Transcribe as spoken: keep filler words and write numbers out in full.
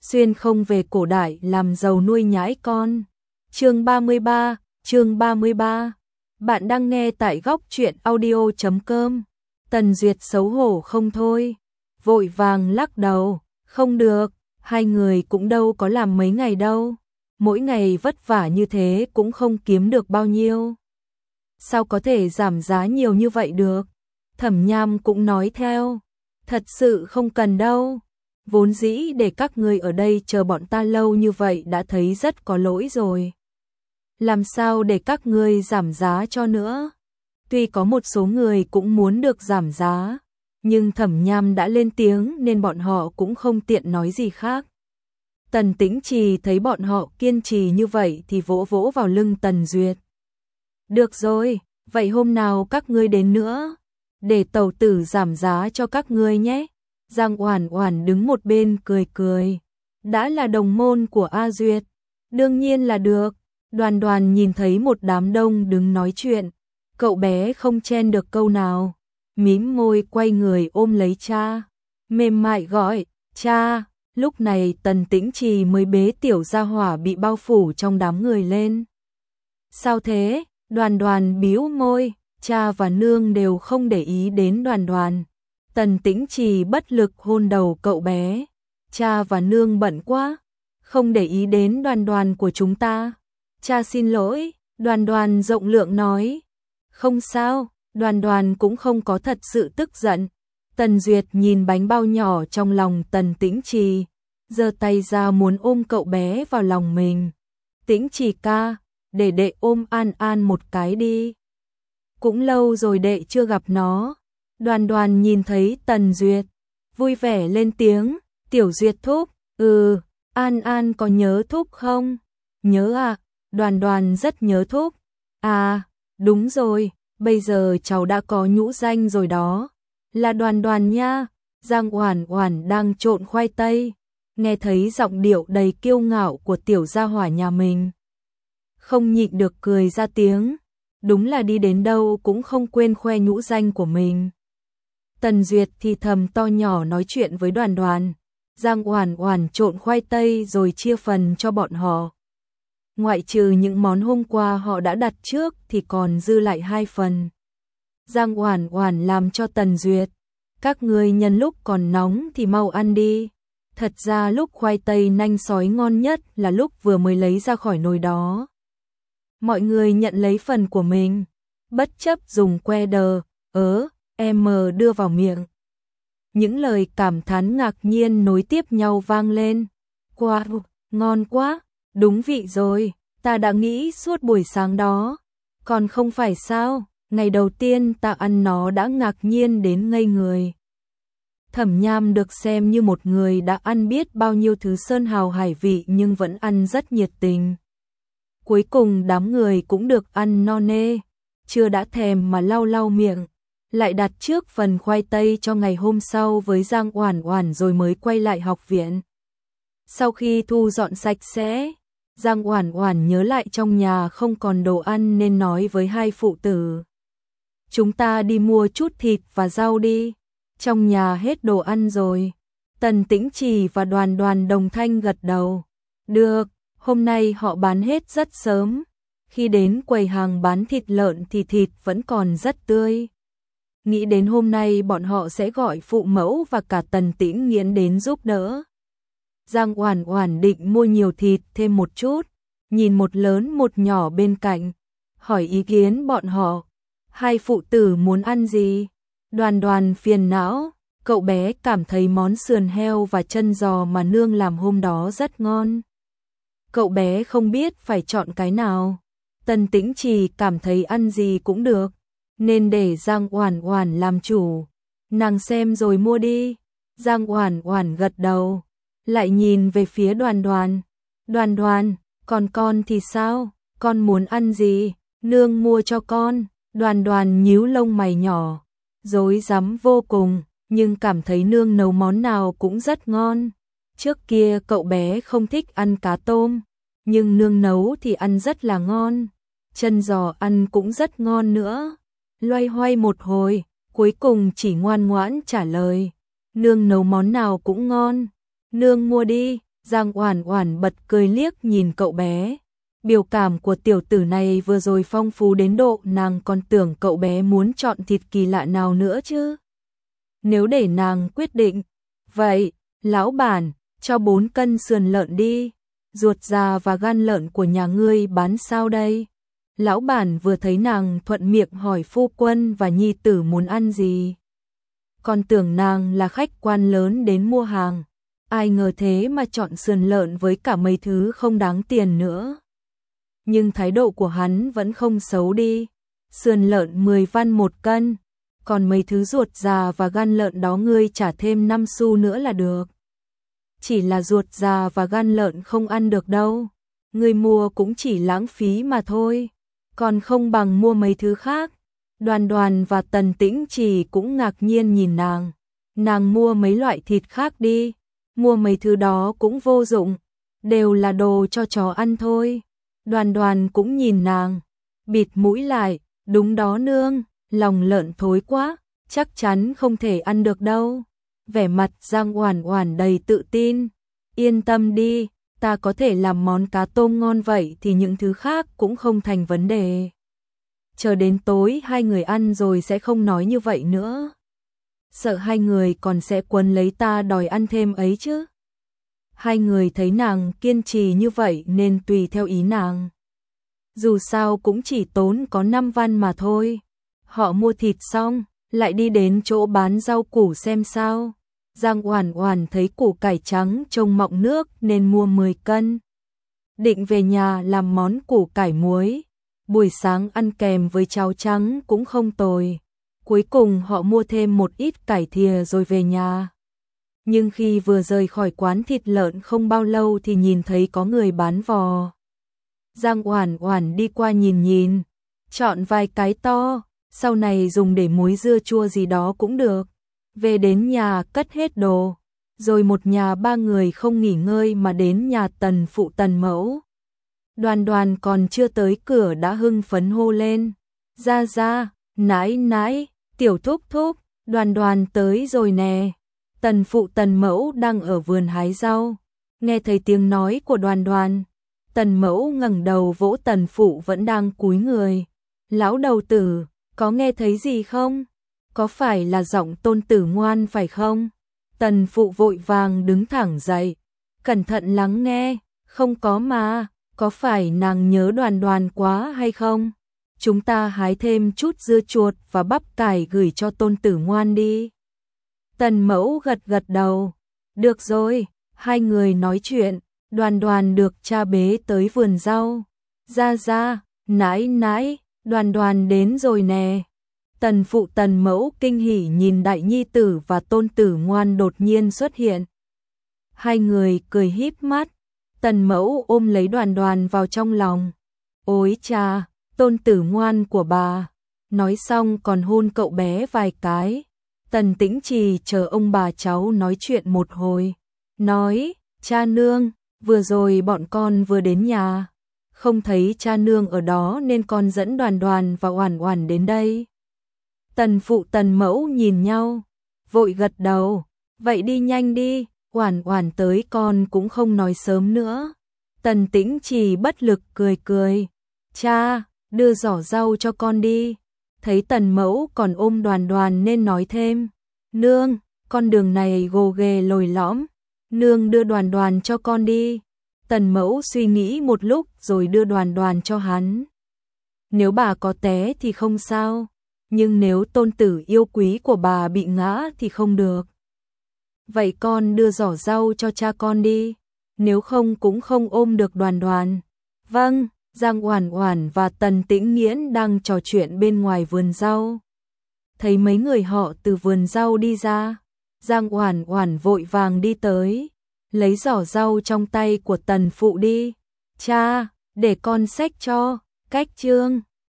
xuyên không về cổ đại làm giàu nuôi nhãi con. Chương ba mươi ba, chương ba mươi ba. Bạn đang nghe tại góc truyện audio chấm com. Tần Duyệt xấu hổ không thôi, vội vàng lắc đầu, không được, hai người cũng đâu có làm mấy ngày đâu, mỗi ngày vất vả như thế cũng không kiếm được bao nhiêu. Sao có thể giảm giá nhiều như vậy được? Thẩm Nham cũng nói theo, thật sự không cần đâu, vốn dĩ để các ngươi ở đây chờ bọn ta lâu như vậy đã thấy rất có lỗi rồi. Làm sao để các ngươi giảm giá cho nữa? Tuy có một số người cũng muốn được giảm giá, nhưng Thẩm Nham đã lên tiếng nên bọn họ cũng không tiện nói gì khác. Tần Tĩnh Trì thấy bọn họ kiên trì như vậy thì vỗ vỗ vào lưng Tần Duyệt. Được rồi, vậy hôm nào các ngươi đến nữa, để tẩu tử giảm giá cho các ngươi nhé. Giang Oản Oản đứng một bên cười cười. Đã là đồng môn của A Duyệt, đương nhiên là được. Đoàn Đoàn nhìn thấy một đám đông đứng nói chuyện, cậu bé không chen được câu nào, mím môi quay người ôm lấy cha, mềm mại gọi, cha. Lúc này Tần Tĩnh Trì mới bế tiểu gia hỏa bị bao phủ trong đám người lên. Sao thế? Đoàn Đoàn bĩu môi, cha và nương đều không để ý đến Đoàn Đoàn. Tần Tĩnh Trì bất lực hôn đầu cậu bé, cha và nương bận quá, không để ý đến Đoàn Đoàn của chúng ta. Cha xin lỗi, Đoàn Đoàn rộng lượng nói. Không sao, Đoàn Đoàn cũng không có thật sự tức giận. Tần Duyệt nhìn bánh bao nhỏ trong lòng Tần Tĩnh Trì, giơ tay ra muốn ôm cậu bé vào lòng mình. Tĩnh Trì ca, để đệ ôm An An một cái đi. Cũng lâu rồi đệ chưa gặp nó. Đoàn Đoàn nhìn thấy Tần Duyệt, vui vẻ lên tiếng, tiểu Duyệt thúc, ừ, An An có nhớ thúc không? Nhớ à, Đoàn Đoàn rất nhớ thúc. À, đúng rồi, bây giờ cháu đã có nhũ danh rồi đó, là Đoàn Đoàn nha. Giang Oản Oản đang trộn khoai tây, nghe thấy giọng điệu đầy kiêu ngạo của tiểu gia hỏa nhà mình, không nhịn được cười ra tiếng, đúng là đi đến đâu cũng không quên khoe nhũ danh của mình. Tần Duyệt thì thầm to nhỏ nói chuyện với Đoàn Đoàn, Giang Oản Oản trộn khoai tây rồi chia phần cho bọn họ. Ngoại trừ những món hôm qua họ đã đặt trước thì còn dư lại hai phần. Giang Oản Oản làm cho Tần Duyệt, các ngươi nhân lúc còn nóng thì mau ăn đi. Thật ra lúc khoai tây nanh sói ngon nhất là lúc vừa mới lấy ra khỏi nồi đó. Mọi người nhận lấy phần của mình, bất chấp dùng que đờ, ớ, em đưa vào miệng. Những lời cảm thán ngạc nhiên nối tiếp nhau vang lên. Wow, ngon quá, đúng vị rồi, ta đã nghĩ suốt buổi sáng đó. Còn không phải sao, ngày đầu tiên ta ăn nó đã ngạc nhiên đến ngây người. Thẩm Nham được xem như một người đã ăn biết bao nhiêu thứ sơn hào hải vị nhưng vẫn ăn rất nhiệt tình. Cuối cùng đám người cũng được ăn no nê, chưa đã thèm mà lau lau miệng, lại đặt trước phần khoai tây cho ngày hôm sau với Giang Oản Oản rồi mới quay lại học viện. Sau khi thu dọn sạch sẽ, Giang Oản Oản nhớ lại trong nhà không còn đồ ăn nên nói với hai phụ tử. Chúng ta đi mua chút thịt và rau đi, trong nhà hết đồ ăn rồi. Tần Tĩnh Trì và Đoàn Đoàn đồng thanh gật đầu. Được, hôm nay họ bán hết rất sớm. Khi đến quầy hàng bán thịt lợn thì thịt vẫn còn rất tươi. Nghĩ đến hôm nay bọn họ sẽ gọi phụ mẫu và cả Tần Tĩnh Nghiễn đến giúp đỡ. Giang Oản Oản định mua nhiều thịt thêm một chút, nhìn một lớn một nhỏ bên cạnh, hỏi ý kiến bọn họ. Hai phụ tử muốn ăn gì? Đoàn Đoàn phiền não, cậu bé cảm thấy món sườn heo và chân giò mà nương làm hôm đó rất ngon. Cậu bé không biết phải chọn cái nào. Tần Tĩnh Trì cảm thấy ăn gì cũng được, nên để Giang Oản Oản làm chủ. Nàng xem rồi mua đi. Giang Oản Oản gật đầu, lại nhìn về phía Đoàn Đoàn. Đoàn Đoàn, còn con thì sao? Con muốn ăn gì? Nương mua cho con. Đoàn Đoàn nhíu lông mày nhỏ, rối rắm vô cùng, nhưng cảm thấy nương nấu món nào cũng rất ngon. Trước kia cậu bé không thích ăn cá tôm, nhưng nương nấu thì ăn rất là ngon. Chân giò ăn cũng rất ngon nữa. Loay hoay một hồi, cuối cùng chỉ ngoan ngoãn trả lời. Nương nấu món nào cũng ngon. Nương mua đi. Giang Oản Oản bật cười liếc nhìn cậu bé. Biểu cảm của tiểu tử này vừa rồi phong phú đến độ nàng còn tưởng cậu bé muốn chọn thịt kỳ lạ nào nữa chứ. Nếu để nàng quyết định, vậy, lão bản, cho bốn cân sườn lợn đi, ruột già và gan lợn của nhà ngươi bán sao đây? Lão bản vừa thấy nàng thuận miệng hỏi phu quân và nhi tử muốn ăn gì. Còn tưởng nàng là khách quan lớn đến mua hàng, ai ngờ thế mà chọn sườn lợn với cả mấy thứ không đáng tiền nữa. Nhưng thái độ của hắn vẫn không xấu đi, sườn lợn mười văn một cân, còn mấy thứ ruột già và gan lợn đó ngươi trả thêm năm xu nữa là được. Chỉ là ruột già và gan lợn không ăn được đâu, ngươi mua cũng chỉ lãng phí mà thôi, còn không bằng mua mấy thứ khác. Đoàn Đoàn và Tần Tĩnh Trì cũng ngạc nhiên nhìn nàng, nàng mua mấy loại thịt khác đi, mua mấy thứ đó cũng vô dụng, đều là đồ cho chó ăn thôi. Đoàn Đoàn cũng nhìn nàng, bịt mũi lại, đúng đó nương, lòng lợn thối quá, chắc chắn không thể ăn được đâu. Vẻ mặt Giang Oản Oản đầy tự tin, yên tâm đi, ta có thể làm món cá tôm ngon vậy thì những thứ khác cũng không thành vấn đề. Chờ đến tối hai người ăn rồi sẽ không nói như vậy nữa. Sợ hai người còn sẽ quấn lấy ta đòi ăn thêm ấy chứ. Hai người thấy nàng kiên trì như vậy nên tùy theo ý nàng. Dù sao cũng chỉ tốn có năm văn mà thôi. Họ mua thịt xong, lại đi đến chỗ bán rau củ xem sao. Giang Oản Oản thấy củ cải trắng trông mọng nước nên mua mười cân. Định về nhà làm món củ cải muối. Buổi sáng ăn kèm với cháo trắng cũng không tồi. Cuối cùng họ mua thêm một ít cải thìa rồi về nhà. Nhưng khi vừa rời khỏi quán thịt lợn không bao lâu thì nhìn thấy có người bán vò. Giang Oản Oản đi qua nhìn nhìn, chọn vài cái to, sau này dùng để muối dưa chua gì đó cũng được. Về đến nhà cất hết đồ, rồi một nhà ba người không nghỉ ngơi mà đến nhà Tần phụ Tần mẫu. Đoàn Đoàn còn chưa tới cửa đã hưng phấn hô lên, ra ra, nãi nãi, tiểu thúc thúc, Đoàn Đoàn tới rồi nè. Tần phụ Tần mẫu đang ở vườn hái rau, nghe thấy tiếng nói của Đoàn Đoàn, Tần mẫu ngẩng đầu vỗ Tần phụ vẫn đang cúi người. Lão đầu tử, có nghe thấy gì không? Có phải là giọng tôn tử ngoan phải không? Tần phụ vội vàng đứng thẳng dậy, cẩn thận lắng nghe, không có mà, có phải nàng nhớ Đoàn Đoàn quá hay không? Chúng ta hái thêm chút dưa chuột và bắp cải gửi cho tôn tử ngoan đi. Tần mẫu gật gật đầu, được rồi, hai người nói chuyện, Đoàn Đoàn được cha bế tới vườn rau. Ra ra, nãi nãi, Đoàn Đoàn đến rồi nè. Tần phụ Tần mẫu kinh hỉ nhìn đại nhi tử và tôn tử ngoan đột nhiên xuất hiện. Hai người cười híp mắt, Tần mẫu ôm lấy Đoàn Đoàn vào trong lòng. Ôi cha, tôn tử ngoan của bà. Nói xong còn hôn cậu bé vài cái. Tần Tĩnh Trì chờ ông bà cháu nói chuyện một hồi. Nói, cha nương, vừa rồi bọn con vừa đến nhà. Không thấy cha nương ở đó nên con dẫn Đoàn Đoàn và Oản Oản đến đây. Tần phụ Tần mẫu nhìn nhau, vội gật đầu, vậy đi nhanh đi, Oản Oản tới con cũng không nói sớm nữa. Tần Tĩnh Trì bất lực cười cười, cha, đưa giỏ rau cho con đi. Thấy Tần mẫu còn ôm Đoàn Đoàn nên nói thêm, nương, con đường này gồ ghề lồi lõm, nương đưa Đoàn Đoàn cho con đi. Tần mẫu suy nghĩ một lúc rồi đưa Đoàn Đoàn cho hắn. Nếu bà có té thì không sao, nhưng nếu tôn tử yêu quý của bà bị ngã thì không được. Vậy con đưa giỏ rau cho cha con đi, nếu không cũng không ôm được Đoàn Đoàn. Vâng. Giang Oản Oản và Tần Tĩnh Nghiễn đang trò chuyện bên ngoài vườn rau. Thấy mấy người họ từ vườn rau đi ra, Giang Oản Oản vội vàng đi tới, lấy giỏ rau trong tay của Tần phụ đi. Cha, để con xách cho, cách chương.